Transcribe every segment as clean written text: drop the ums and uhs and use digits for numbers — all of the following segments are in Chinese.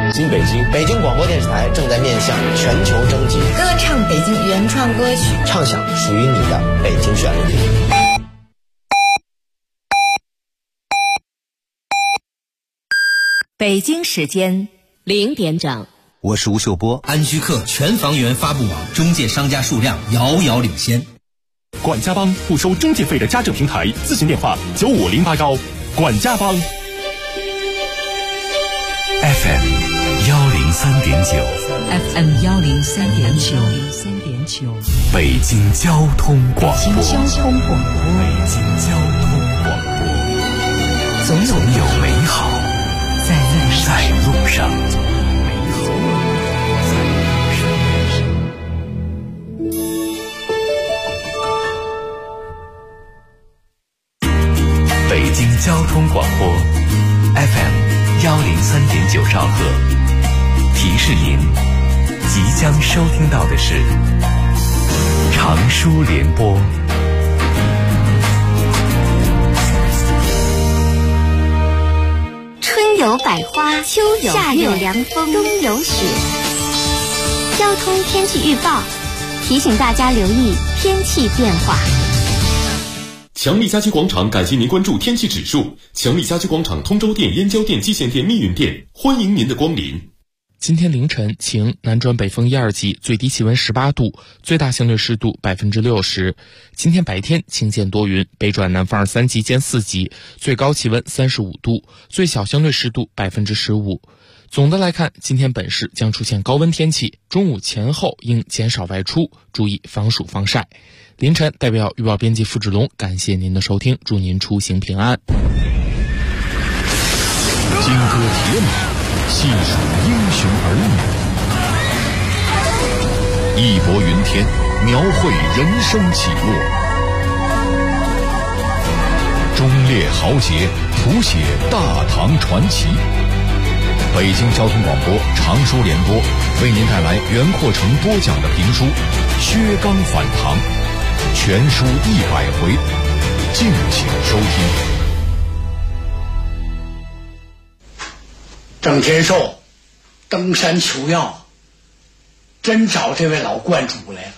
新北京，北京广播电视台正在面向全球征集歌唱北京原创歌曲， 唱响属于你的北京旋律。 北京时间0点整， 我是吴秀波。 安居客全房源发布网中介商家数量遥遥领先。 管家帮不收中介费的家政平台，咨询电话95080。管家帮。 FM 103.9，FM 103.9， 北京交通广播， 北京交通广播， 北京交通广播，总有美好在路上。北京交通广播 FM 103.9兆赫，提示您即将收听到的是长舒联播。 春有百花，秋有夏有凉风，冬有雪。交通天气预报提醒大家留意天气变化。 强力家居广场感谢您关注天气指数。强力家居广场通州店、燕郊店、蓟县店、密云店，欢迎您的光临。 今天凌晨晴，南转北风1、2级，最低气温18度，最大相对湿度60%。今天白天晴间多云，北转南风2、3级兼4级，最高气温35度，最小相对湿度15%。总的来看，今天本市将出现高温天气，中午前后应减少外出，注意防暑防晒。凌晨代表预报编辑付志龙感谢您的收听，祝您出行平安。 金戈铁马，细数英雄儿女，义薄云天，描绘人生起落，忠烈豪杰，谱写大唐传奇。北京交通广播长舒联播为您带来袁阔成播讲的评书《薛刚反唐》，全书100回，敬请收听。 郑天寿登山求药，真找这位老观主来了。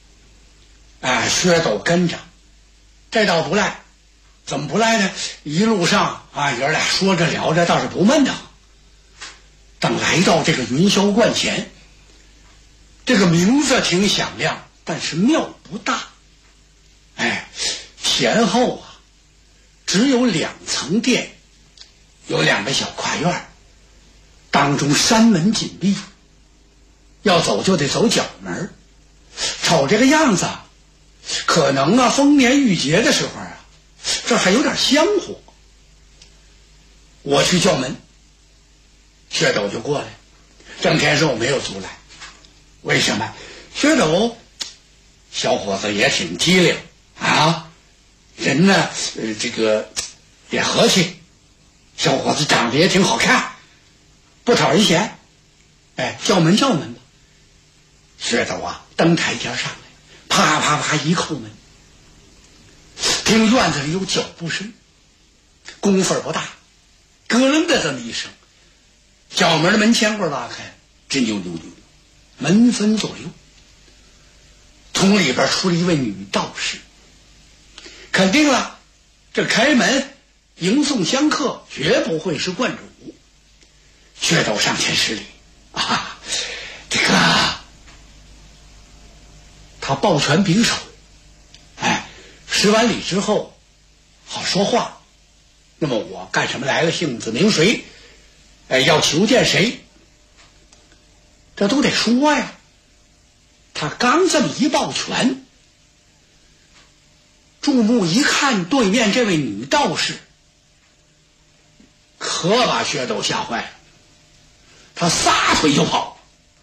薛斗跟着，这倒不赖。怎么不赖呢？一路上爷俩说着聊着，倒是不闷的。等来到这个云霄观前，这个名字挺响亮，但是庙不大。前后只有2层殿，有2个小跨院，当中山门紧闭，要走就得走角门。瞅这个样子，可能丰年玉节的时候这还有点香火。我去叫门，薛斗就过来，郑天寿没有阻拦。为什么？薛斗小伙子也挺机灵人呢这个也和气，小伙子长得也挺好看，不讨人嫌。叫门吧。薛斗登台阶上来，啪啪啪一叩门，听院子里有脚步声，功夫不大，咯楞的这么一声，角门的门前柜拉开，吱扭扭扭，门分左右，从里边出了一位女道士。肯定了，这开门迎送香客绝不会是观主。薛斗上前施礼这个他抱拳拱手，施完礼之后好说话。那么我干什么来了，姓子名谁，要求见谁，这都得说呀。他刚这么一抱拳，注目一看，对面这位女道士可把薛斗吓坏了，他撒腿就跑。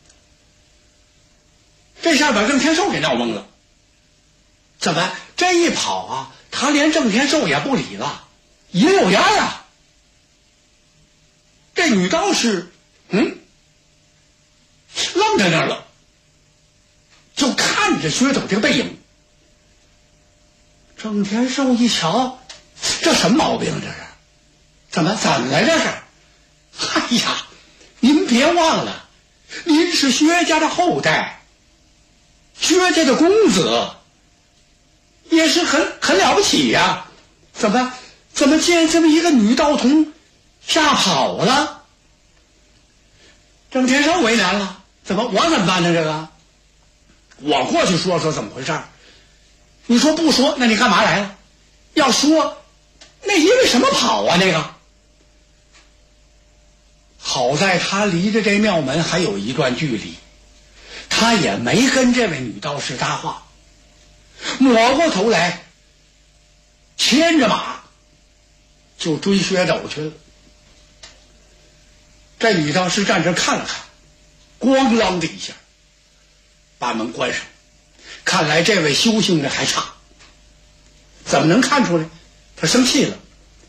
这下把郑天寿给闹懵了，怎么这一跑他连郑天寿也不理了，也有样这女道士愣在那儿了，就看着薛斗这个背影。郑天寿一瞧，这什么毛病这是？怎么来这是？ 您别忘了，您是薛家的后代，薛家的公子，也是很了不起呀。怎么见这么一个女道童吓跑了？郑天寿为难了，我怎么办呢？这个我过去说怎么回事，你说不说，那你干嘛来了？要说，那因为什么跑啊？那个好在他离着这庙门还有一段距离，他也没跟这位女道士搭话，抹过头来牵着马就追薛斗去了。这女道士站这看了看，咣啷的一下把门关上。看来这位修行的还差，怎么能看出来？他生气了。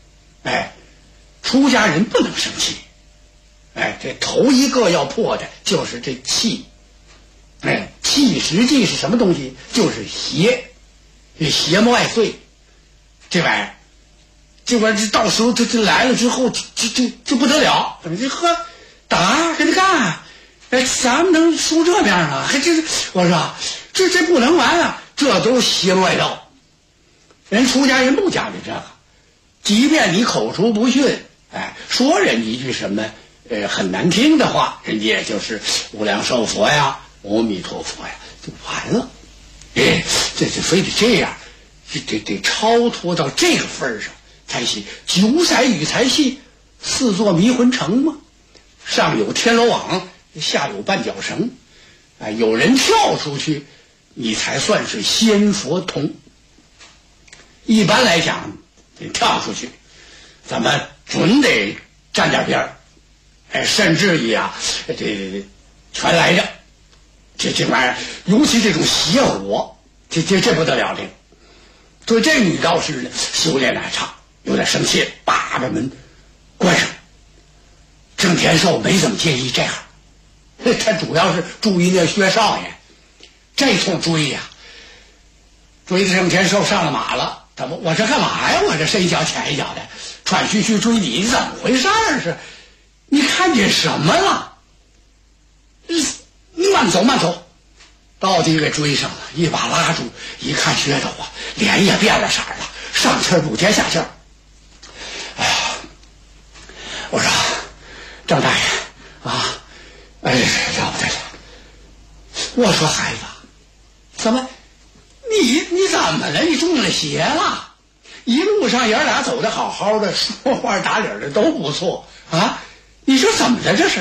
出家人不能生气。这头一个要破的就是这气。气实际是什么东西？就是邪，邪魔外祟。这玩意儿，这到时候这来了之后，就不得了。怎么这打跟他干？咱们能输这面啊？我说这不能玩啊！这都是邪魔外道。人出家人不讲究这个，即便你口出不逊，说人一句什么很难听的话，人家也就是无量寿佛呀、阿弥陀佛呀，就完了。这非得这样，得超脱到这个份上才行。九色雨才戏，四座迷魂城嘛，上有天罗网，下有绊脚绳，有人跳出去，你才算是仙佛童。一般来讲，你跳出去，咱们准得沾点边儿，甚至于这全来着。这玩意儿，尤其这种邪火，这不得了的。所以这女道士呢，修炼还差，有点生气，把门关上。郑天寿没怎么介意这样，他主要是注意那薛少爷，这通追呀，追的郑天寿上了马了。我这干嘛呀？我这深一脚浅一脚的，喘吁吁追你，怎么回事是？你看见什么了？你慢走慢走，到底给追上了，一把拉住，一看薛斗脸也变了色了，上气不接下气。我说郑大爷了不得了！我说孩子，怎么你怎么了？你中了邪了？一路上爷俩走得好好的，说话打理的都不错啊！你说怎么了这是？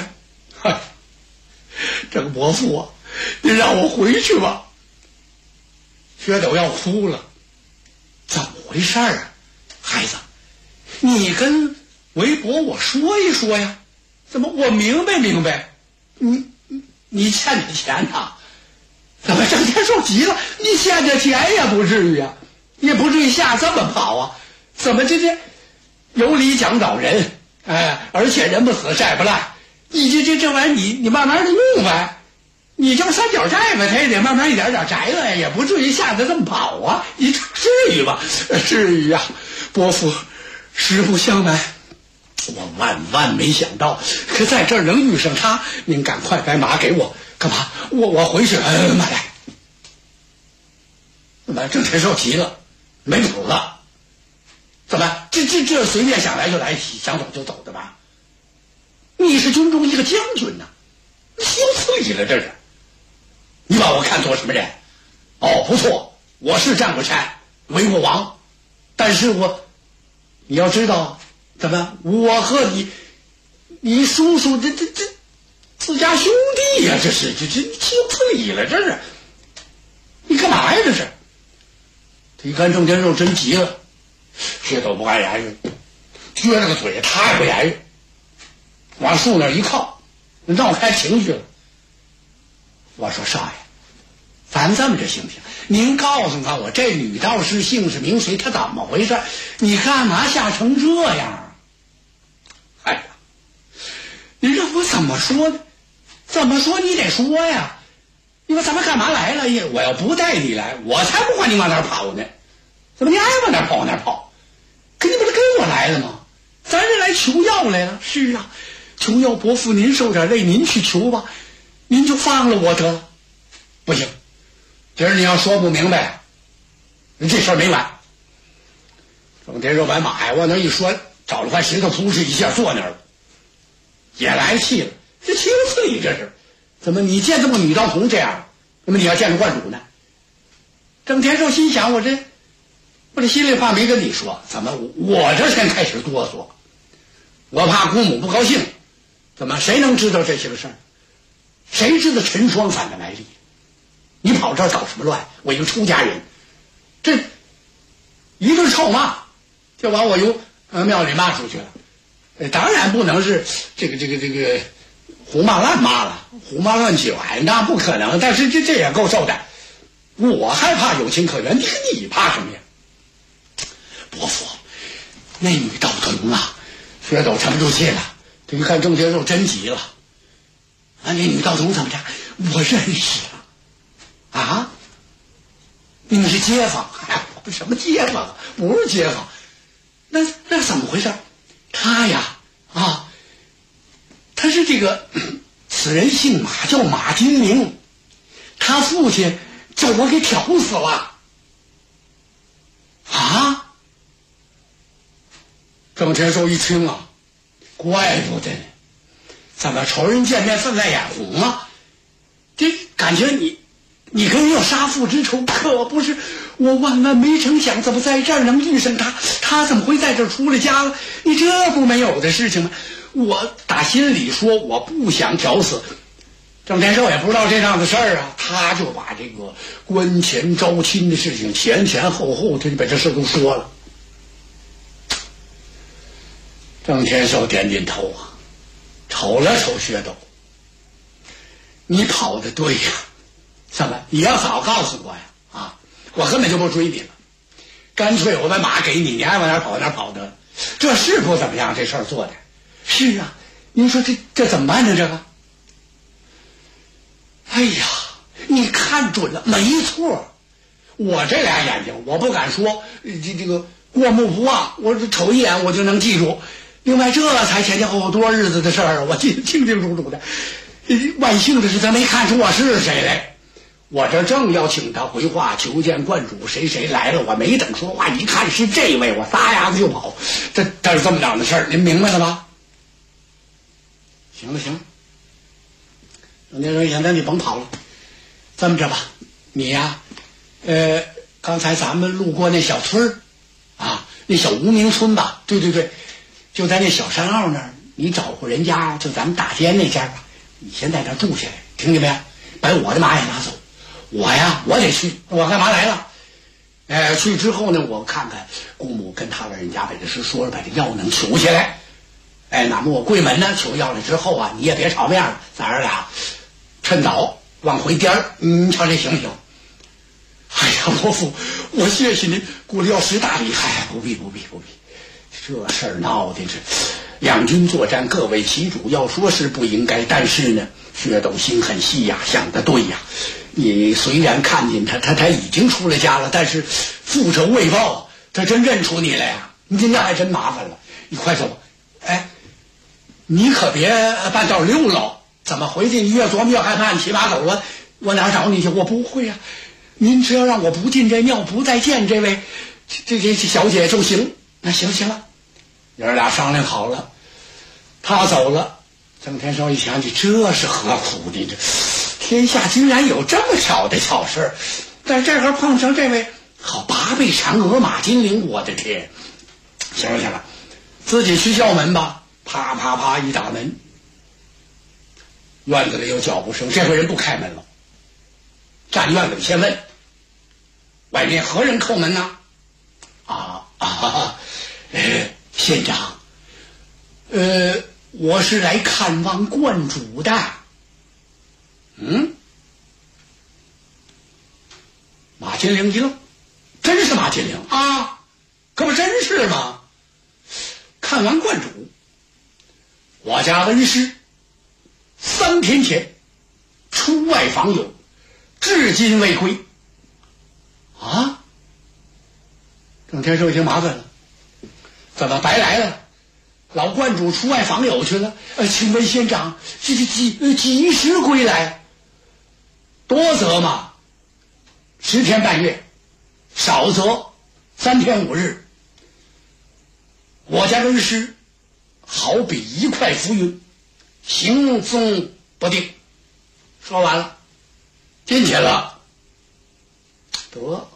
郑伯父你让我回去吧。薛斗要哭了，怎么回事啊？孩子，你跟韦伯我说一说呀。怎么我明白？你欠你钱呐？怎么郑天寿急了？你欠这钱也不至于啊，也不至于下这么跑啊？怎么这有理讲导人，而且人不死债不赖，你这玩意儿你慢慢的弄呗，你就三角债呗，他也得慢慢一点点摘了，也不至于下得这么跑啊，你至于吗？至于啊，伯父实不相瞒，我万没想到，可在这儿能遇上他，您赶快把马给我。干嘛？我回去马来。怎么郑天寿急了，没谱了？怎么这随便想来就来，想走就走的吧？你是军中一个将军呐，你羞愧了这是。你把我看作什么人？不错，我是战过差，为过王，但是你要知道，怎么我和你叔叔这自家兄弟呀，这羞愧了这是。你干嘛呀这是？一看郑天寿真急了，薛斗不敢言语，撅着个嘴，他也不言语，往树那一靠，闹开情绪了。我说少爷，咱这么着行不行？您告诉我这女道士姓氏名谁，她怎么回事？你干嘛吓成这样？你让我怎么说呢？怎么说你得说呀！你说咱们干嘛来了？我要不带你来，我才不管你往哪儿跑呢！怎么你爱往哪儿跑往哪儿跑？可你不是跟我来了吗？咱是来求药来了。是啊， 求要伯父您受点累，您去求吧，您就放了我得了。不行，今儿你要说不明白，这事儿没完。郑天寿把马呀往那一拴，找了块石头扑哧一下坐那儿了，也来气了。这气不气这是？怎么你见这么女道童这样，那么你要见着观主呢？郑天寿心想，我这心里话没跟你说，怎么我这先开始哆嗦？我怕姑母不高兴。怎么谁能知道这些个事儿？谁知道陈双反的来历？你跑这儿搞什么乱？我一个出家人，这一顿臭骂，就把我由庙里骂出去了。当然不能是这个胡骂乱骂了，胡骂乱起来那不可能。但是这也够受的。我害怕有情可原，你怕什么呀？伯父，那女道童啊，薛斗沉不住气了。这一看郑天寿真急了，那女道童怎么着？我认识啊！你们是街坊？什么街坊？不是街坊，那怎么回事？他呀他是这个，此人姓马，叫马金陵，他父亲叫我给挑死了。啊！郑天寿一听啊，怪不得呢，怎么仇人见面分外眼红啊？这感觉你跟人有杀父之仇，可不是。我万万没成想，怎么在这儿能遇上他？他怎么会在这儿出了家了？你这不没有的事情吗？我打心里说，我不想挑死。郑天寿也不知道这样的事儿啊，他就把这个婚前招亲的事情前后他就把这事都说了。郑天寿点点头啊，瞅了瞅薛斗，你跑得对呀，怎么你要早告诉我呀？我根本就不追你了，干脆我把马给你，你爱往哪跑哪跑得了。这是不怎么样，这事儿做的。是啊，您说这怎么办呢？这个，哎呀，你看准了，没错。我这俩眼睛，我不敢说这个过目不忘，我瞅一眼我就能记住。另外，这才前后多日子的事儿，我记得清清楚楚的。万幸的是，他没看出我是谁来。我这正要请他回话求见观主，谁来了，我没等说话，一看是这位，我撒丫子就跑。这是这么档的事儿，您明白了吧？行了，郑天寿，现在你甭跑了，这么着吧，你呀，刚才咱们路过那小村啊，那小无名村吧？对，就在那小山坳那儿，你找户人家，就咱们大街那家吧，你先在那儿住下来，听见没有？把我的马也拿走。我得去，我干嘛来了？去之后呢，我看看姑母跟他老人家把这事说了，把这药能求下来。那么我跪门呢，求药了之后啊，你也别吵面了，咱儿俩趁早往回颠儿，您瞧这行不行？哎呀，伯父，我谢谢您，顾了药师大礼。不必，这事儿闹的这两军作战，各为其主，要说是不应该，但是呢，薛斗心很细呀，想得对呀。你虽然看见他已经出了家了，但是复仇未报，他真认出你来呀，你那还真麻烦了。你快走，你可别半道溜了。怎么回去？你越琢磨越害怕，你骑马走了，我哪找你去？我不会呀。您只要让我不进这庙，不再见这位这小姐就行。那行了，爷儿俩商量好了，他走了。郑天寿一想起，这是何苦的？这天下居然有这么巧的巧事，在这儿碰上这位好8倍嫦娥马金陵，我的天！行了，自己去叫门吧。啪一打门，院子里有脚步声，这回人不开门了。站院子里先问，外面何人叩门呢？县长，我是来看望观主的。马金陵一愣，真是马金陵啊？可不真是吗？看完观主，我家恩师3天前出外访友，至今未归。郑天寿已经麻烦了，怎么白来了？ 老观主出外访友去了，请问县长，这个几时归来？多则嘛10天半月，少则3天5日。我家恩师好比一块浮云，行踪不定。说完了，进去了。得，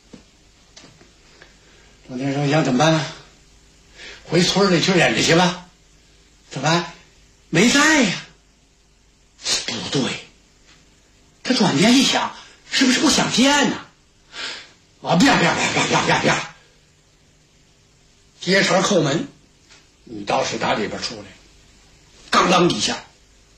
郑天寿想怎么办呢？回村里去忍着去吧。怎么办？没在呀。不对，他转念一想，是不是不想见呢？啪！接茬叩门，女道士打里边出来，刚啷一下，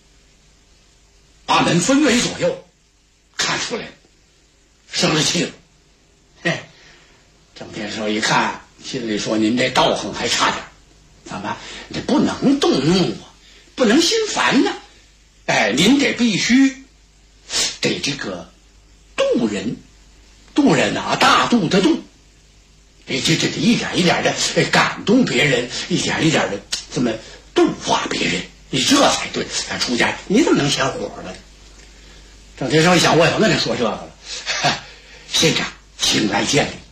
把门分为左右，看出来了，生了气了。嘿，郑天寿一看，心里说：“您这道行还差点，怎么？你不能动怒啊，不能心烦呢。您得必须得这个度人啊，大度的度。这一点一点的感动别人，一点一点的这么度化别人，你这才对。出家你怎么能想火了？”郑天寿一想，我也不跟你说这个了。县长，请来见礼。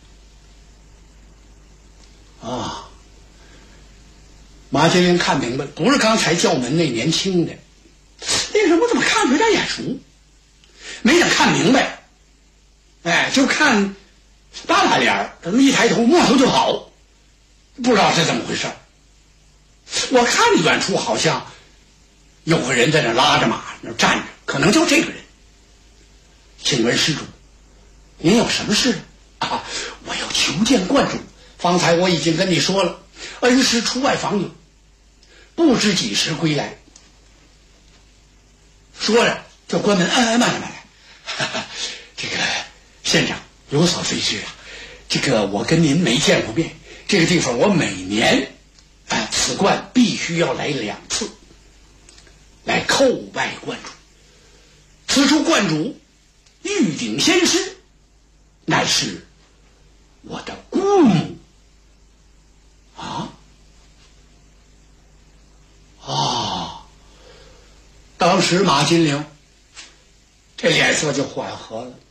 马金玲看明白了，不是刚才叫门那年轻的，那时候我怎么看着有点眼熟，没等看明白，就看大马脸，这么一抬头摸头就跑，不知道是怎么回事。我看远处好像有个人在那拉着马，那站着，可能就这个人。请问施主，您有什么事啊？我要求见观主。方才我已经跟你说了，恩师出外访友，不知几时归来。说着就关门。慢来。这个县长有所非知啊，这个我跟您没见过面，这个地方我每年此观必须要来2次，来叩拜观主。此处观主玉鼎仙师，乃是我的姑母当时马金玲这脸色就缓和了。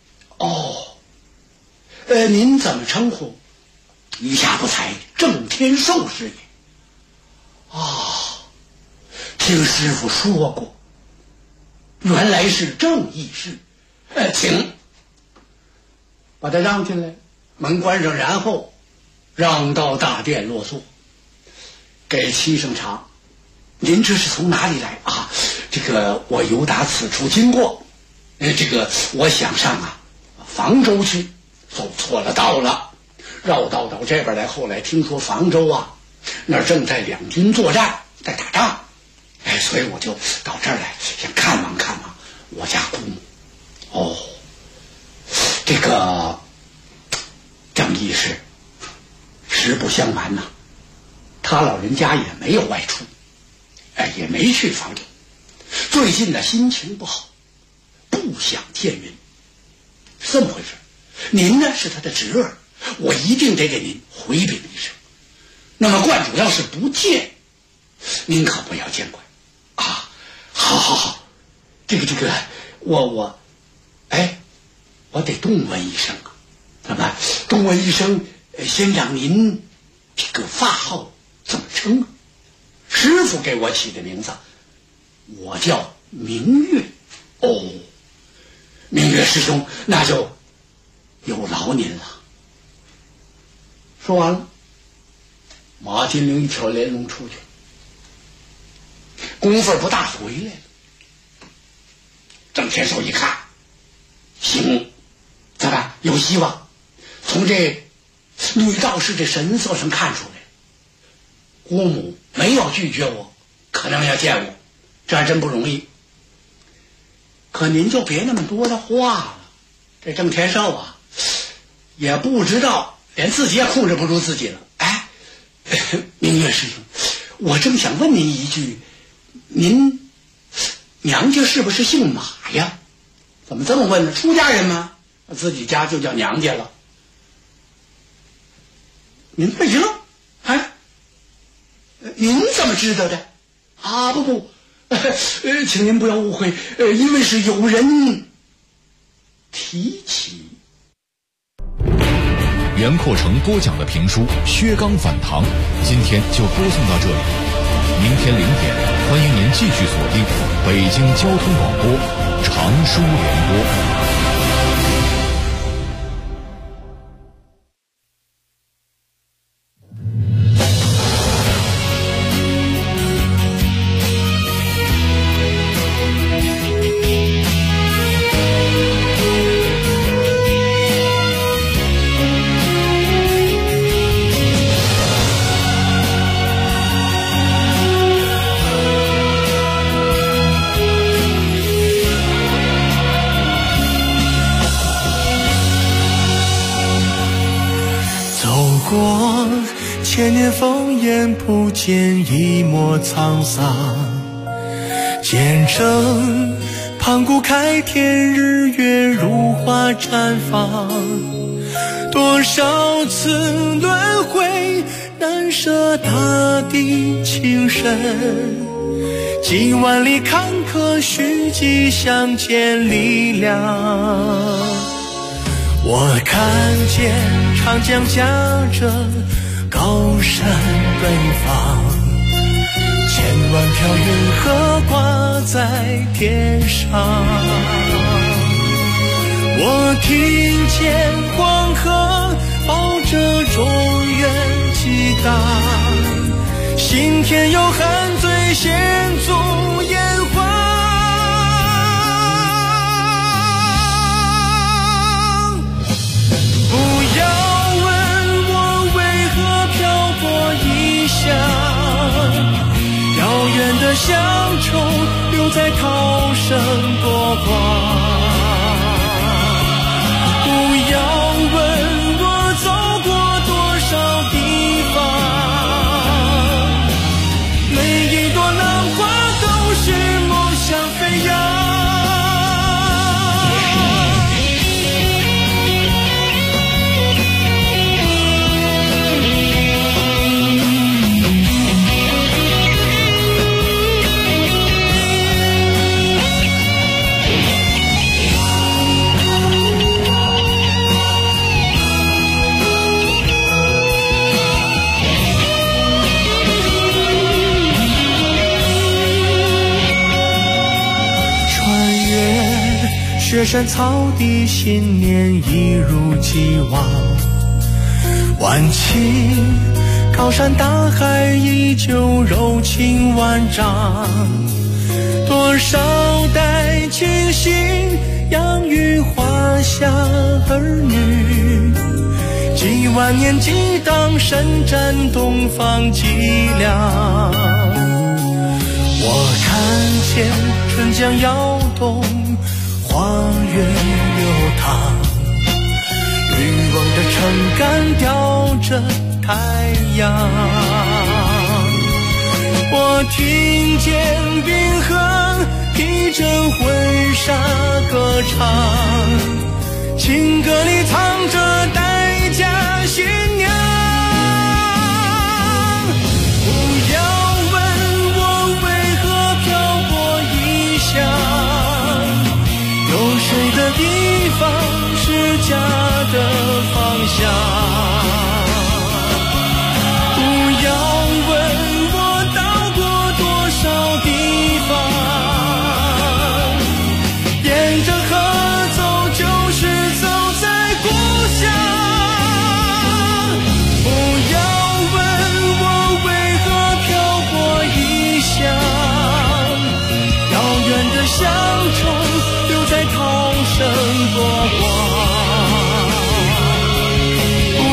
您怎么称呼？余下不才郑天寿师也。听师傅说过，原来是郑义士。请把他让进来，门关上，然后让到大殿落座，给沏上茶。您这是从哪里来啊？这个我由打此处经过，这个我想上房州去，走错了道了，绕道到这边来。后来听说房州那儿正在两军作战，在打仗，所以我就到这儿来，想看望看望我家姑母。这个郑义士实不相瞒呐，他老人家也没有外出，也没去房州。最近的心情不好，不想见人，是这么回事。您呢是他的侄儿，我一定得给您回禀一声。那么观主要是不见，您可不要见怪啊。好，这个我得动问一声啊。怎么动问一声？先长您这个法号怎么称啊？师傅给我起的名字，我叫明月。明月师兄，那就有劳您了。说完了，马金玲一挑连笼出去，功夫不大回来了。郑天寿一看，行，怎么有希望？从这女道士的神色上看出来，姑母没有拒绝我，可能要见我，这还真不容易。可您就别那么多的话了，这郑天寿也不知道，连自己也控制不住自己了。明月师兄，我正想问您一句，您娘家是不是姓马呀？怎么这么问呢？出家人吗？自己家就叫娘家了。您这一愣， 您怎么知道的？啊，不，请您不要误会，因为是有人提起。 袁阔成播讲的评书《薛刚反唐》，今天就播送到这里。明天0点，欢迎您继续锁定北京交通广播常书联播。 千年烽烟不见一抹沧桑，见证盘古开天，日月如花绽放。多少次轮回，难舍大地情深。几万里坎坷，虚迹相见力量。我看见长江夹着高山奔放，千万条云河挂在天上。我听见黄河抱着中原激荡，心田有汉醉献足烟花。不要遥远的乡愁留在涛声波光。不要问我走过多少地方，每一朵浪花都是梦想飞扬。雪山草地，新年一如既往。万顷高山大海，依旧柔情万丈。多少代亲信养育华夏儿女，几万年激荡，伸展东方脊梁。我看见春江摇动，花园流淌，渔翁的撑杆吊着太阳。我听见冰河披着婚纱歌唱，情歌里藏着待嫁新娘。不要问我为何漂泊异乡，有谁的地方是家的方向。不要问我到过多少地方，沿着河走就是走在故乡。不要问我为何漂泊异乡，遥远的乡愁留在涛声波光。不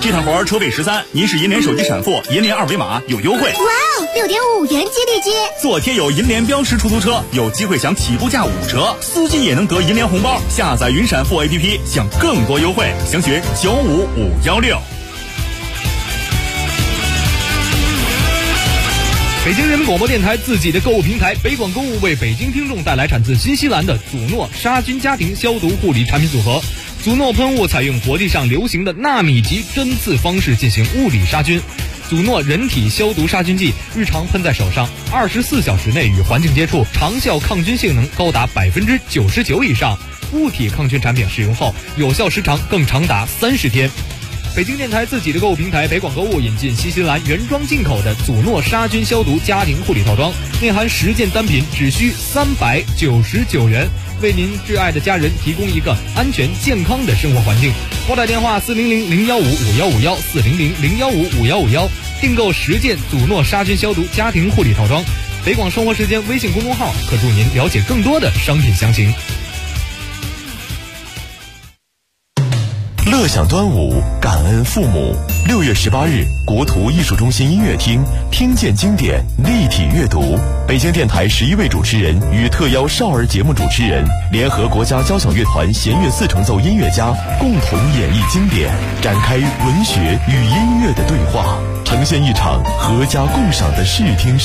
这趟活车费13，您是银联手机产妇，银联二维码有优惠。 哇哦，6.5元激励金！ 做贴有银联标识出租车，有机会享起步价5折，司机也能得银联红包。下载云闪付 APP， 享更多优惠，详询95516。 北京人民广播电台自己的购物平台北广购物为北京听众带来产自新西兰的祖诺杀菌家庭消毒护理产品组合。祖诺喷雾采用国际上流行的纳米级针刺方式进行物理杀菌。祖诺人体消毒杀菌剂日常喷在手上，24小时内与环境接触，长效抗菌性能高达99%以上。物体抗菌产品使用后，有效时长更长达30天。北京电台自己的购物平台北广购物引进新西兰原装进口的祖诺杀菌消毒家庭护理套装，内含10件单品，只需399元，为您挚爱的家人提供一个安全健康的生活环境。拨打电话400-015-5151，400-015-5151，订购10件祖诺杀菌消毒家庭护理套装。北广生活时间微信公众号可助您了解更多的商品详情。 乐享端午，感恩父母。6月18日，国图艺术中心音乐厅，听见经典，立体阅读。北京电台11位主持人与特邀少儿节目主持人，联合国家交响乐团弦乐4重奏音乐家，共同演绎经典，展开文学与音乐的对话，呈现一场合家共赏的视听